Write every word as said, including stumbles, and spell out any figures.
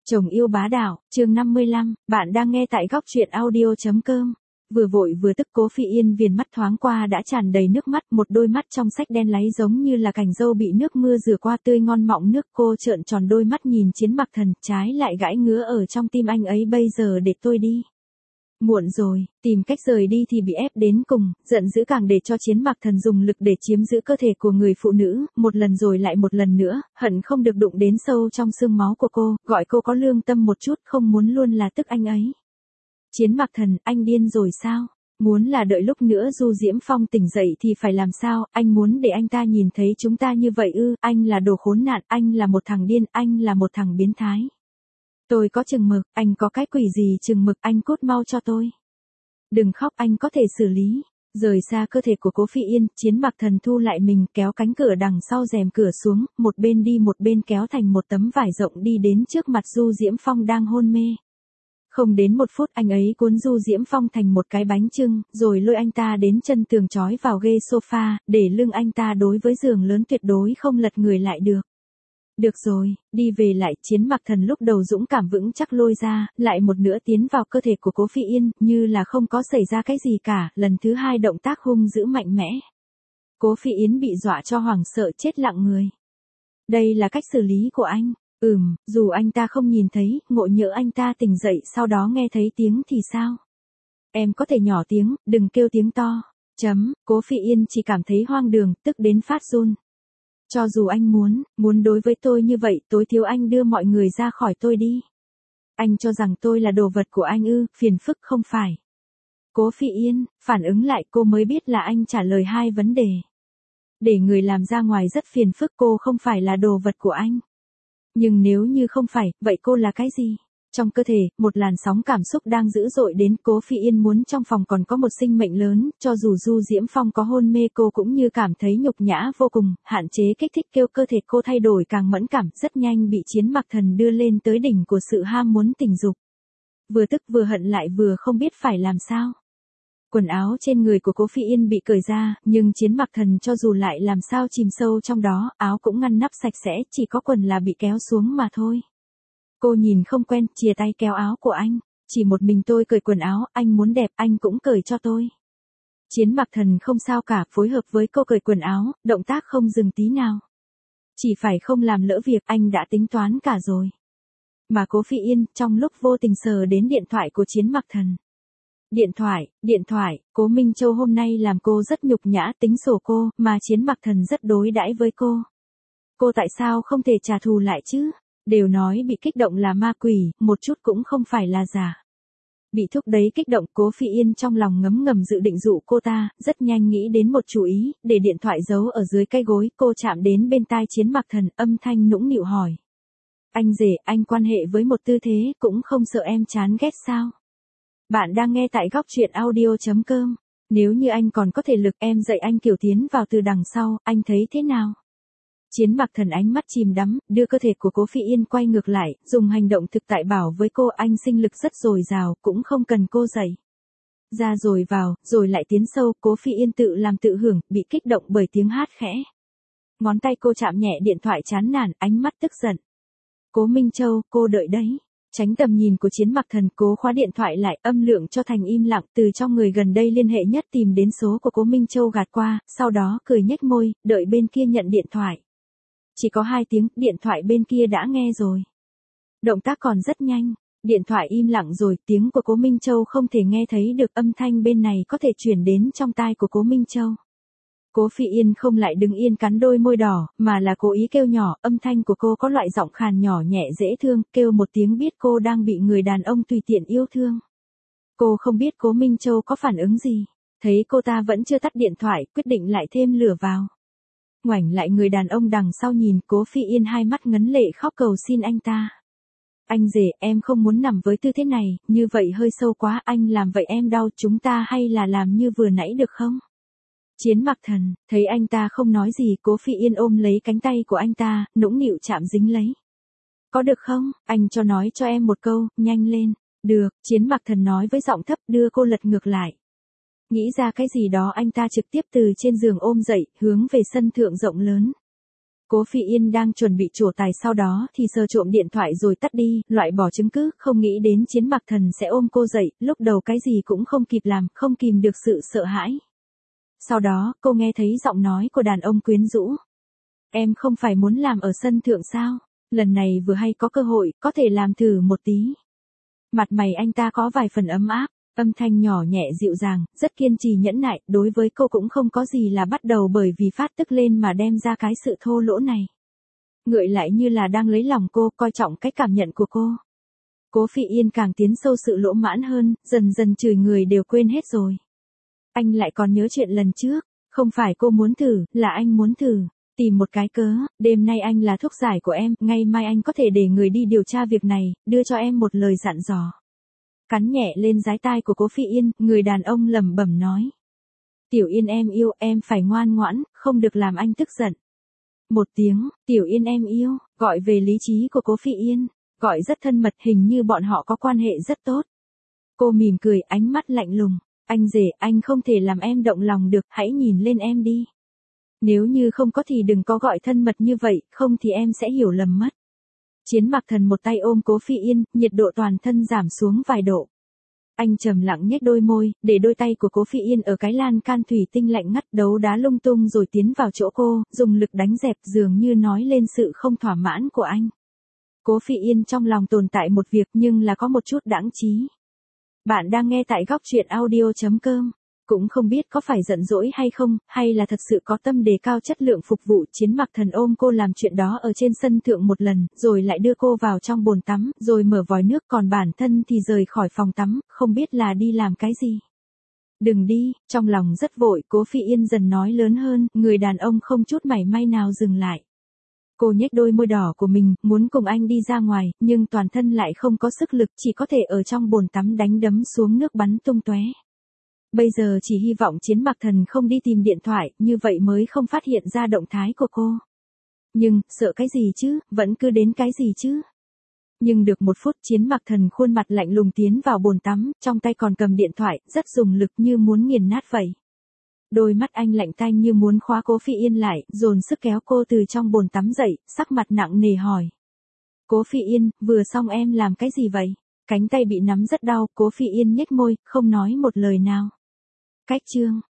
Chồng yêu bá đạo, chương năm mươi lăm, bạn đang nghe tại góc truyện audio chấm com. Vừa vội vừa tức Cố Phi Yên viền mắt thoáng qua đã tràn đầy nước mắt, một đôi mắt trong sách đen láy giống như là cành dâu bị nước mưa rửa qua tươi ngon mọng nước. Cô trợn tròn đôi mắt nhìn Chiến Mặc Thần, trái lại gãi ngứa ở trong tim anh ấy. Bây giờ để tôi đi. Muộn rồi, tìm cách rời đi thì bị ép đến cùng, giận dữ càng để cho Chiến Mặc Thần dùng lực để chiếm giữ cơ thể của người phụ nữ, một lần rồi lại một lần nữa, hận không được đụng đến sâu trong xương máu của cô, gọi cô có lương tâm một chút, không muốn luôn là tức anh ấy. Chiến Mặc Thần, anh điên rồi sao? Muốn là đợi lúc nữa Du Diễm Phong tỉnh dậy thì phải làm sao? Anh muốn để anh ta nhìn thấy chúng ta như vậy ư? Anh là đồ khốn nạn, anh là một thằng điên, anh là một thằng biến thái. Tôi có chừng mực, anh có cái quỷ gì chừng mực, anh cút mau cho tôi. Đừng khóc, anh có thể xử lý. Rời xa cơ thể của Cố Phi Yên, Chiến Mặc Thần thu lại mình, kéo cánh cửa đằng sau rèm cửa xuống, một bên đi một bên kéo thành một tấm vải rộng đi đến trước mặt Du Diễm Phong đang hôn mê. Không đến một phút anh ấy cuốn Du Diễm Phong thành một cái bánh chưng, rồi lôi anh ta đến chân tường trói vào ghê sofa, để lưng anh ta đối với giường lớn tuyệt đối không lật người lại được. Được rồi, đi về lại. Chiến Mặc Thần lúc đầu dũng cảm vững chắc lôi ra, lại một nữa tiến vào cơ thể của Cố Phi Yên, như là không có xảy ra cái gì cả, lần thứ hai động tác hung dữ mạnh mẽ. Cố Phi Yến bị dọa cho hoảng sợ chết lặng người. Đây là cách xử lý của anh. Ừm, dù anh ta không nhìn thấy, ngộ nhỡ anh ta tỉnh dậy sau đó nghe thấy tiếng thì sao? Em có thể nhỏ tiếng, đừng kêu tiếng to. Chấm, Cố Phi Yên chỉ cảm thấy hoang đường, tức đến phát run. Cho dù anh muốn, muốn đối với tôi như vậy, tối thiếu anh đưa mọi người ra khỏi tôi đi. Anh cho rằng tôi là đồ vật của anh ư? Phiền phức không phải. Cố Phi Yên, phản ứng lại, cô mới biết là anh trả lời hai vấn đề. Để người làm ra ngoài rất phiền phức, cô không phải là đồ vật của anh. Nhưng nếu như không phải, vậy cô là cái gì? Trong cơ thể, một làn sóng cảm xúc đang dữ dội đến. Cố Phi Yên muốn trong phòng còn có một sinh mệnh lớn, cho dù Du Diễm Phong có hôn mê cô cũng như cảm thấy nhục nhã vô cùng, hạn chế kích thích kêu cơ thể cô thay đổi càng mẫn cảm, rất nhanh bị Chiến Mặc Thần đưa lên tới đỉnh của sự ham muốn tình dục. Vừa tức vừa hận lại vừa không biết phải làm sao. Quần áo trên người của Cố Phi Yên bị cởi ra, nhưng Chiến Mặc Thần cho dù lại làm sao chìm sâu trong đó, áo cũng ngăn nắp sạch sẽ, chỉ có quần là bị kéo xuống mà thôi. Cô nhìn không quen, chìa tay kéo áo của anh. Chỉ một mình tôi cởi quần áo, anh muốn đẹp, anh cũng cởi cho tôi. Chiến Mặc Thần không sao cả, phối hợp với cô cởi quần áo, động tác không dừng tí nào. Chỉ phải không làm lỡ việc, anh đã tính toán cả rồi. Mà Cố Phi Yên, trong lúc vô tình sờ đến điện thoại của Chiến Mặc Thần. Điện thoại, điện thoại, Cố Minh Châu hôm nay làm cô rất nhục nhã, tính sổ cô, mà Chiến Mặc Thần rất đối đãi với cô. Cô tại sao không thể trả thù lại chứ? Đều nói bị kích động là ma quỷ, một chút cũng không phải là giả. Bị thúc đấy kích động, Cố Phi Yên trong lòng ngấm ngầm dự định dụ cô ta, rất nhanh nghĩ đến một chủ ý, để điện thoại giấu ở dưới cái gối. Cô chạm đến bên tai Chiến Mặc Thần, âm thanh nũng nịu hỏi. Anh rể, anh quan hệ với một tư thế, cũng không sợ em chán ghét sao? Bạn đang nghe tại góc truyện audio chấm com. Nếu như anh còn có thể lực, em dạy anh kiểu tiến vào từ đằng sau, anh thấy thế nào? Chiến Mặc Thần ánh mắt chìm đắm, đưa cơ thể của Cố Phi Yên quay ngược lại, dùng hành động thực tại bảo với cô anh sinh lực rất dồi dào, cũng không cần cô dạy. Ra rồi vào, rồi lại tiến sâu. Cố Phi Yên tự làm tự hưởng, bị kích động bởi tiếng hát khẽ. Ngón tay cô chạm nhẹ điện thoại chán nản, ánh mắt tức giận. Cố Minh Châu, cô đợi đấy. Tránh tầm nhìn của Chiến Mặc Thần, cố khóa điện thoại lại, âm lượng cho thành im lặng, từ trong người gần đây liên hệ nhất tìm đến số của Cố Minh Châu gạt qua, sau đó cười nhếch môi, đợi bên kia nhận điện thoại. Chỉ có hai tiếng, điện thoại bên kia đã nghe rồi. Động tác còn rất nhanh, điện thoại im lặng rồi, tiếng của Cố Minh Châu không thể nghe thấy được, âm thanh bên này có thể chuyển đến trong tai của Cố Minh Châu. Cố Phi Yên không lại đứng yên cắn đôi môi đỏ, mà là cố ý kêu nhỏ, âm thanh của cô có loại giọng khàn nhỏ nhẹ dễ thương, kêu một tiếng biết cô đang bị người đàn ông tùy tiện yêu thương. Cô không biết Cố Minh Châu có phản ứng gì, thấy cô ta vẫn chưa tắt điện thoại, quyết định lại thêm lửa vào. Ngoảnh lại người đàn ông đằng sau nhìn, Cố Phi Yên hai mắt ngấn lệ khóc cầu xin anh ta. Anh rể, em không muốn nằm với tư thế này, như vậy hơi sâu quá, anh làm vậy em đau, chúng ta hay là làm như vừa nãy được không? Chiến Mặc Thần, thấy anh ta không nói gì, Cố Phi Yên ôm lấy cánh tay của anh ta, nũng nịu chạm dính lấy. Có được không, anh cho nói cho em một câu, nhanh lên. Được, Chiến Mặc Thần nói với giọng thấp, đưa cô lật ngược lại. Nghĩ ra cái gì đó anh ta trực tiếp từ trên giường ôm dậy, hướng về sân thượng rộng lớn. Cố Phi Yên đang chuẩn bị trổ tài sau đó thì sờ trộm điện thoại rồi tắt đi, loại bỏ chứng cứ, không nghĩ đến Chiến Mặc Thần sẽ ôm cô dậy, lúc đầu cái gì cũng không kịp làm, không kìm được sự sợ hãi. Sau đó, cô nghe thấy giọng nói của đàn ông quyến rũ. Em không phải muốn làm ở sân thượng sao? Lần này vừa hay có cơ hội, có thể làm thử một tí. Mặt mày anh ta có vài phần ấm áp, âm thanh nhỏ nhẹ dịu dàng, rất kiên trì nhẫn nại, đối với cô cũng không có gì là bắt đầu bởi vì phát tức lên mà đem ra cái sự thô lỗ này. Ngược lại như là đang lấy lòng cô, coi trọng cái cảm nhận của cô. Cố Phi Yên càng tiến sâu sự lỗ mãn hơn, dần dần chửi người đều quên hết rồi. Anh lại còn nhớ chuyện lần trước, không phải cô muốn thử, là anh muốn thử. Tìm một cái cớ, đêm nay anh là thuốc giải của em, ngày mai anh có thể để người đi điều tra việc này, đưa cho em một lời dặn dò. Cắn nhẹ lên dái tai của Cố Phi Yên, người đàn ông lẩm bẩm nói. Tiểu Yên em yêu, em phải ngoan ngoãn, không được làm anh tức giận. Một tiếng, Tiểu Yên em yêu, gọi về lý trí của Cố Phi Yên, gọi rất thân mật, hình như bọn họ có quan hệ rất tốt. Cô mỉm cười, ánh mắt lạnh lùng. Anh rể, anh không thể làm em động lòng được, hãy nhìn lên em đi. Nếu như không có thì đừng có gọi thân mật như vậy, không thì em sẽ hiểu lầm mất. Chiến Mặc Thần một tay ôm Cố Phi Yên, nhiệt độ toàn thân giảm xuống vài độ. Anh trầm lặng nhếch đôi môi, để đôi tay của Cố Phi Yên ở cái lan can thủy tinh lạnh ngắt, đấu đá lung tung rồi tiến vào chỗ cô, dùng lực đánh dẹp, dường như nói lên sự không thỏa mãn của anh. Cố Phi Yên trong lòng tồn tại một việc nhưng là có một chút đãng trí. Bạn đang nghe tại góc truyện audio chấm com. Cũng không biết có phải giận dỗi hay không, hay là thật sự có tâm đề cao chất lượng phục vụ. Chiến Mặc Thần ôm cô làm chuyện đó ở trên sân thượng một lần, rồi lại đưa cô vào trong bồn tắm, rồi mở vòi nước, còn bản thân thì rời khỏi phòng tắm, không biết là đi làm cái gì. Đừng đi, trong lòng rất vội, Cố Phi Yên dần nói lớn hơn, người đàn ông không chút mảy may nào dừng lại. Cô nhếch đôi môi đỏ của mình, muốn cùng anh đi ra ngoài, nhưng toàn thân lại không có sức lực, chỉ có thể ở trong bồn tắm đánh đấm xuống nước bắn tung tóe. Bây giờ chỉ hy vọng Chiến Mặc Thần không đi tìm điện thoại, như vậy mới không phát hiện ra động thái của cô. Nhưng, sợ cái gì chứ, vẫn cứ đến cái gì chứ. Nhưng được một phút, Chiến Mặc Thần khuôn mặt lạnh lùng tiến vào bồn tắm, trong tay còn cầm điện thoại, rất dùng lực như muốn nghiền nát vậy. Đôi mắt anh lạnh tanh như muốn khóa Cố Phi Yên lại, dồn sức kéo cô từ trong bồn tắm dậy, sắc mặt nặng nề hỏi. Cố Phi Yên, vừa xong em làm cái gì vậy? Cánh tay bị nắm rất đau, Cố Phi Yên nhếch môi, không nói một lời nào. Cách chương